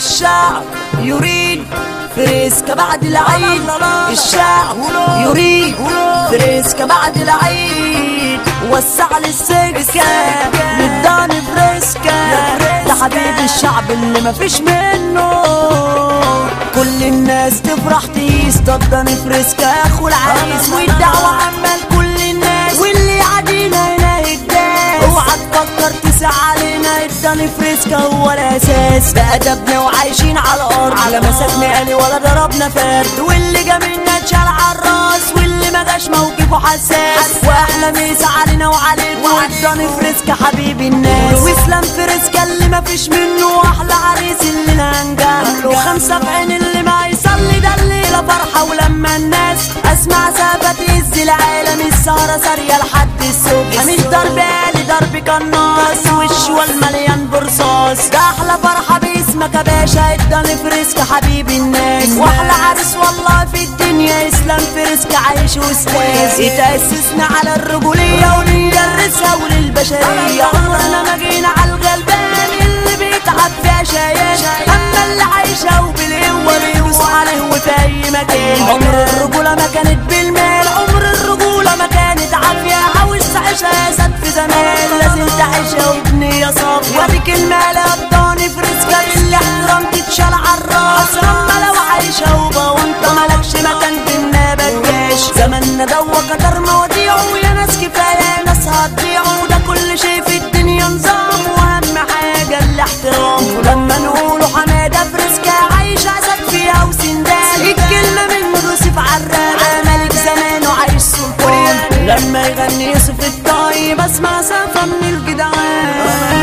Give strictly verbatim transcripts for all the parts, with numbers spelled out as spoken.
الشعب يريد فريسكا بعد العيد. الشعب يريد فريسكا بعد العيد. وسع للسكة نداني فريسكا، ده حبيب الشعب اللي مفيش منه. كل الناس تفرح تقيس ضدني فريسكا اخو العريس، والدعوة عمال كل الناس واللي عادينا هنا يداس. اوعى تفكر تسع علينا، اداني فريسكا هو الاساس. بأدبنا وعايشين على الارض، على مسكنا قالي ولا ضربنا فرد. واللي جا منا اتشال على الراس، واللي ما جاش موقفه حساس. واحلى ميس علينا وعليكم، اداني فريسكا حبيب الناس. واسلام فريسكا اللي مفيش منه، واحلى عريس اللي ننجح له. خمسة في عين اللي ما يصلي ده الليلة فرحة. ولما الناس اسمع سافة تهز العالم، السهرة سارية لحد الصبح. مش ضرب آلي ضرب قناص، والشوال مليان برصاص. ده احلى فرحة باسمك يا باشا، اداني فريسكا حبيب الناس. واحلى عريس والله في الدنيا، اسلام فريسكا عايش واستاذ. اتأسسنا على الرجولية وندرسها وللبشرية. عمرنا ما جينا على الغلبان اللي بيتعب فيها شيان. اما اللي عايشة وبالقوة بيوصوا عليه وفي اي مكان. عمر الرجولة ما كانت بالمال، عمر الرجولة ما كانت عافية. عاوز تعيشها يا سد في زمان، لازم تعيشها وبنية صافية. ودي كلمة لابطاني فريسكا اللي احترام تتشال عالراس. اما لو عايشة وبوانطة مالكش مكان بينا بجاش. زماننا دوا كتر مواضيعه، ويا ناس كفاية ناس هتضيعوا. ده كل شي في الدنيا نظام، واهم حاجة الاحترام. ولما نقوله حمادة فريسكا عايش عسد فيها وسندان. الكلمة من يوسف عرابة ملك زمان وعايش سلطان. لما يغني يوسف الطيب اسمع سافة من الجدعان.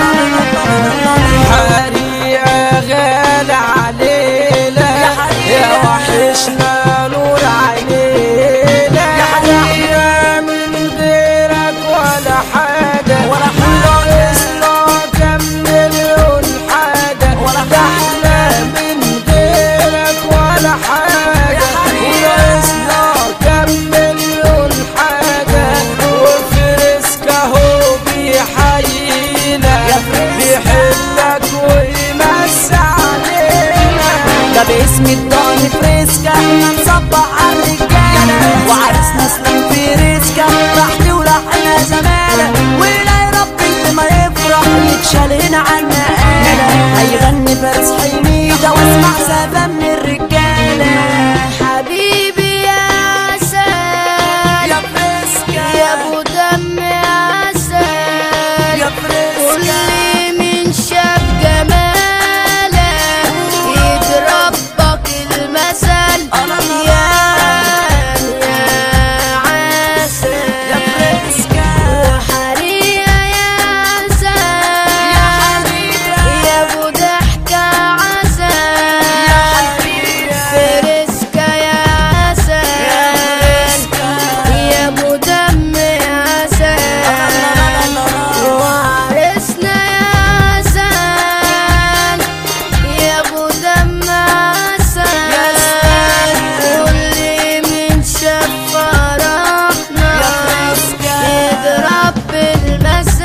حريقة غالي علينا يا وحشنا نور عينينا. يا حريقة من غيرك ولا حاجة، ولا ناقصنا كم مليون حاجة. ده احنا من غيرك ولا حاجة، وناقصنا كم مليون حاجة. وفريسكا هو بيحيينا، بيحلك ويمسي علينا. ده باسم الضاني فريسكا احنا نصبح عالرجالة. وعرسنا اسلام فريسكا راحتي ولحنا زمالة. ويلاقي رب اللي ما يفرح يتشال هنا عنا آلة. هيغني فارس حميدة واسمع سافة من الرجالة. حبيبي يا سال يا فريسكا يا ابو دم يا سال. يا فريسكا كل من شاف جمالك يضربك المثل. يا يا عسل يا فريسكا وحريقة يا سال. يا حبيبة يا ابو ضحكة عسل. يا حبيبة فريسكا يا عسل. يا ابو دم عسل. وعرسنا يا عسل. يا ابو دم عسل. كل من شاف فرحنا يضرب بالمثل.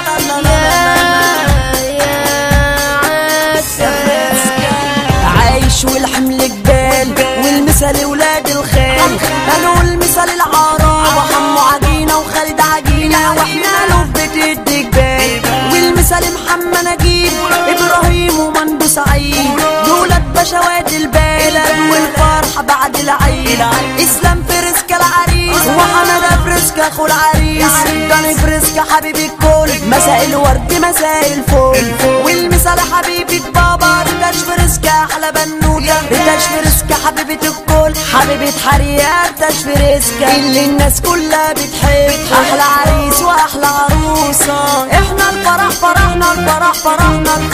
يا يا عسل عايش والحمل جبال، والمثل ولاد الخال. قالوا المثل العرب وحمو عجينة وخالد عجينة، واحنا له في بيت الدجبال. والمثل محمد نجيب ابراهيم ومندو سعيد، دولت بشوات البلد والفرحة بعد العيد. اسلام فريسكا العريس وحمادة فريسكا اخو العريس. داني فريسكا حبيب الكل، مساء الورد مساء الفل. والمثال حبيبة بابا ريتاش فريسكا احلى بنوتة. ريتاش فريسكا حبيبة الكل، حبيبة حريقة ريتاش فريسكا اللي الناس كلها بتحب. احلى عريس واحلى عروسة، احنا الفرح فرحنا الفرح فرحنا الفرح.